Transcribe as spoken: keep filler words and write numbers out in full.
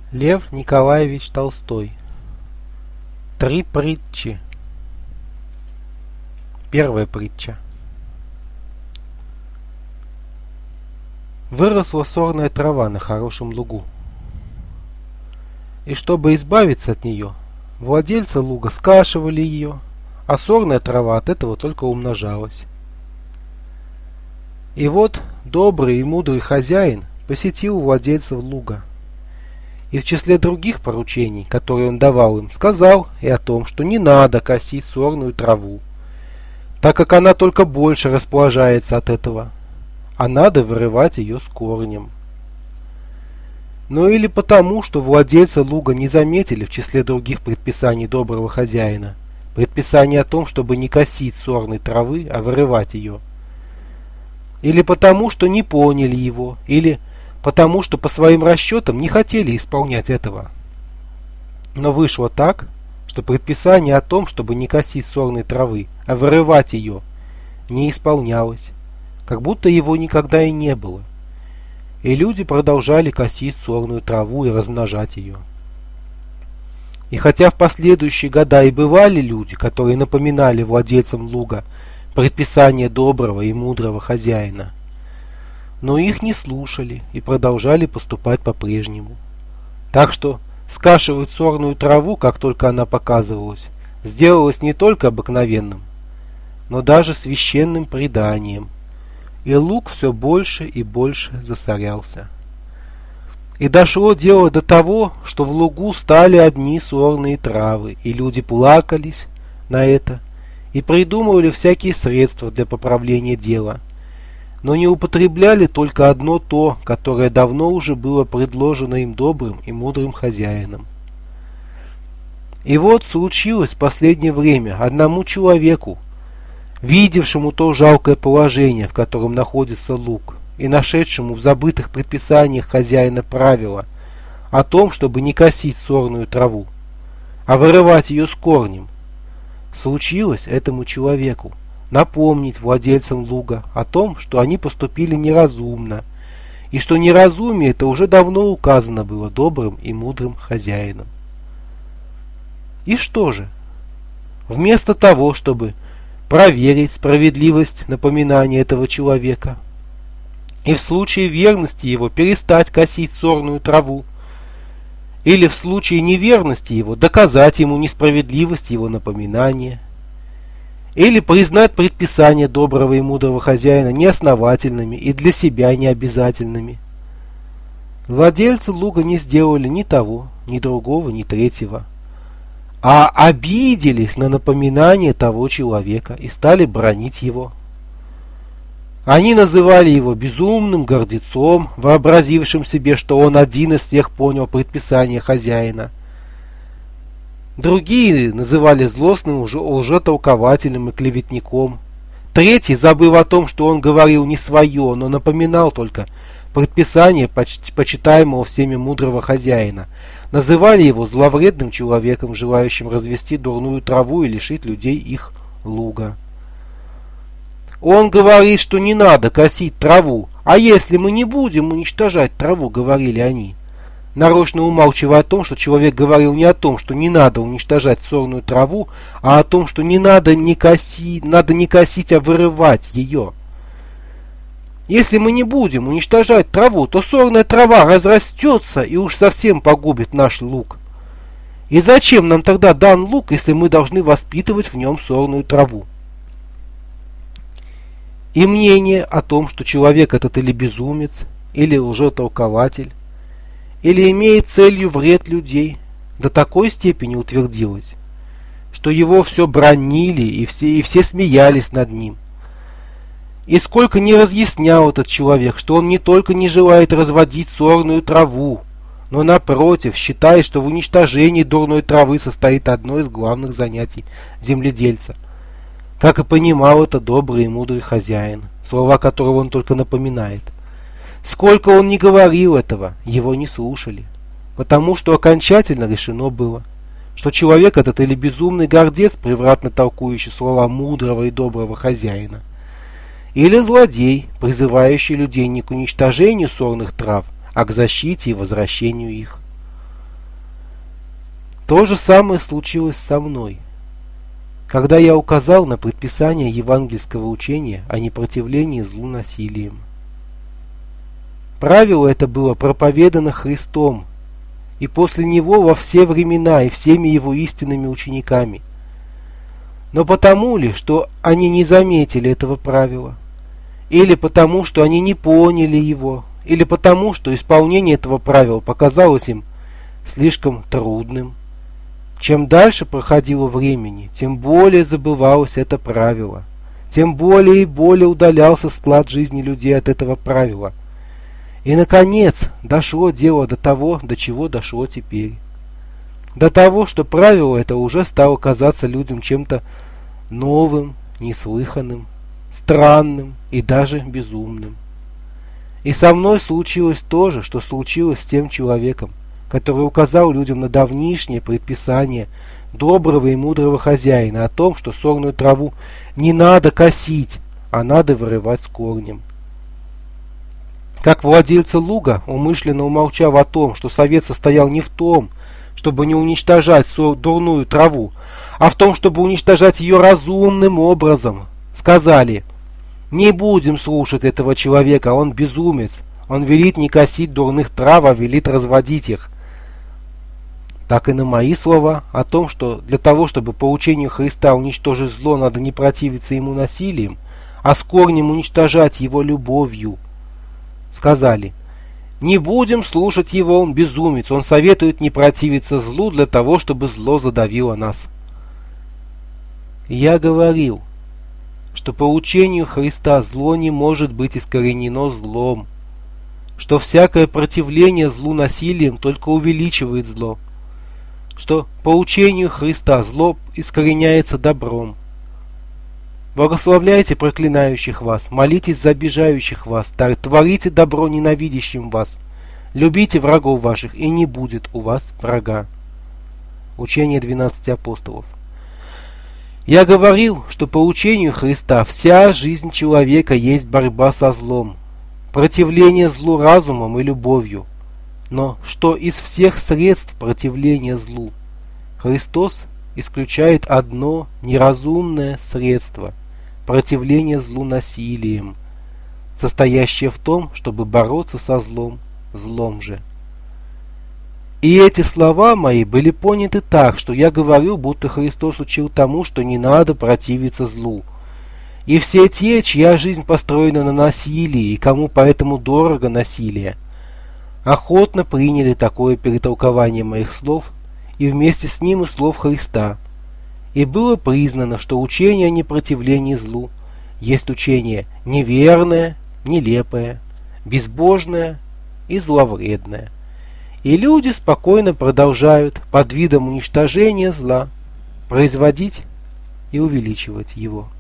Лев Николаевич Толстой. Три притчи. Первая притча. Выросла сорная трава на хорошем лугу. И чтобы избавиться от нее, владельцы луга скашивали ее, а сорная трава от этого только умножалась. И вот добрый и мудрый хозяин посетил владельцев луга. И в числе других поручений, которые он давал им, сказал и о том, что не надо косить сорную траву, так как она только больше расположается от этого, а надо вырывать ее с корнем. Но или потому, что владельцы луга не заметили в числе других предписаний доброго хозяина предписание о том, чтобы не косить сорной травы, а вырывать ее, или потому, что не поняли его, или потому что по своим расчетам не хотели исполнять этого. Но вышло так, что предписание о том, чтобы не косить сорной травы, а вырывать ее, не исполнялось, как будто его никогда и не было. И люди продолжали косить сорную траву и размножать ее. И хотя в последующие года и бывали люди, которые напоминали владельцам луга предписание доброго и мудрого хозяина, но их не слушали и продолжали поступать по-прежнему. Так что скашивать сорную траву, как только она показывалась, сделалось не только обыкновенным, но даже священным преданием, и луг все больше и больше засорялся. И дошло дело до того, что в лугу стали одни сорные травы, и люди плакались на это и придумывали всякие средства для поправления дела, но не употребляли только одно то, которое давно уже было предложено им добрым и мудрым хозяином. И вот случилось в последнее время одному человеку, видевшему то жалкое положение, в котором находится луг, и нашедшему в забытых предписаниях хозяина правила о том, чтобы не косить сорную траву, а вырывать ее с корнем, случилось этому человеку напомнить владельцам луга о том, что они поступили неразумно, и что неразумие это уже давно указано было добрым и мудрым хозяином. И что же? Вместо того, чтобы проверить справедливость напоминания этого человека и в случае верности его перестать косить сорную траву, или в случае неверности его доказать ему несправедливость его напоминания, или признать предписания доброго и мудрого хозяина неосновательными и для себя необязательными, владельцы луга не сделали ни того, ни другого, ни третьего, а обиделись на напоминание того человека и стали бранить его. Они называли его безумным гордецом, вообразившим себе, что он один из всех понял предписание хозяина. Другие называли злостным лжетолкователем и клеветником. Третий, забыв о том, что он говорил не свое, но напоминал только предписание почти почитаемого всеми мудрого хозяина, называли его зловредным человеком, желающим развести дурную траву и лишить людей их луга. Он говорит, что не надо косить траву, а если мы не будем уничтожать траву, говорили они, нарочно умалчивая о том, что человек говорил не о том, что не надо уничтожать сорную траву, а о том, что не надо не косить, надо не косить, а вырывать ее. Если мы не будем уничтожать траву, то сорная трава разрастется и уж совсем погубит наш луг. И зачем нам тогда дан луг, если мы должны воспитывать в нем сорную траву? И мнение о том, что человек этот или безумец, или лжетолкователь, или имеет целью вред людей, до такой степени утвердилось, что его все бранили и все, и все смеялись над ним. И сколько не разъяснял этот человек, что он не только не желает разводить сорную траву, но напротив считает, что в уничтожении дурной травы состоит одно из главных занятий земледельца. Как и понимал это добрый и мудрый хозяин, слова которого он только напоминает. Сколько он не говорил этого, его не слушали, потому что окончательно решено было, что человек этот или безумный гордец, превратно толкующий слова мудрого и доброго хозяина, или злодей, призывающий людей не к уничтожению сорных трав, а к защите и возвращению их. То же самое случилось со мной, когда я указал на предписание евангельского учения о непротивлении злу насилием. Правило это было проповедано Христом, и после него во все времена и всеми его истинными учениками. Но потому ли, что они не заметили этого правила, или потому, что они не поняли его, или потому, что исполнение этого правила показалось им слишком трудным, чем дальше проходило времени, тем более забывалось это правило, тем более и более удалялся склад жизни людей от этого правила. И, наконец, дошло дело до того, до чего дошло теперь. До того, что правило это уже стало казаться людям чем-то новым, неслыханным, странным и даже безумным. И со мной случилось то же, что случилось с тем человеком, который указал людям на давнишнее предписание доброго и мудрого хозяина о том, что сорную траву не надо косить, а надо вырывать с корнем. Как владельцы луга, умышленно умолчав о том, что совет состоял не в том, чтобы не уничтожать дурную траву, а в том, чтобы уничтожать ее разумным образом, сказали: «Не будем слушать этого человека, он безумец, он велит не косить дурных трав, а велит разводить их». Так и на мои слова о том, что для того, чтобы по учению Христа уничтожить зло, надо не противиться ему насилием, а с корнем уничтожать его любовью, сказали: «Не будем слушать его, он безумец, он советует не противиться злу для того, чтобы зло задавило нас». Я говорил, что по учению Христа зло не может быть искоренено злом, что всякое противление злу насилием только увеличивает зло, что по учению Христа зло искореняется добром. Благословляйте проклинающих вас, молитесь за обижающих вас, творите добро ненавидящим вас, любите врагов ваших, и не будет у вас врага. Учение двенадцати апостолов. Я говорил, что по учению Христа вся жизнь человека есть борьба со злом, противление злу разумом и любовью, но что из всех средств противления злу Христос исключает одно неразумное средство – противление злу насилием, состоящее в том, чтобы бороться со злом, злом же. И эти слова мои были поняты так, что я говорю, будто Христос учил тому, что не надо противиться злу. И все те, чья жизнь построена на насилии, и кому поэтому дорого насилие, охотно приняли такое перетолкование моих слов и вместе с ним и слов Христа. И было признано, что учение о непротивлении злу есть учение неверное, нелепое, безбожное и зловредное. И люди спокойно продолжают под видом уничтожения зла производить и увеличивать его.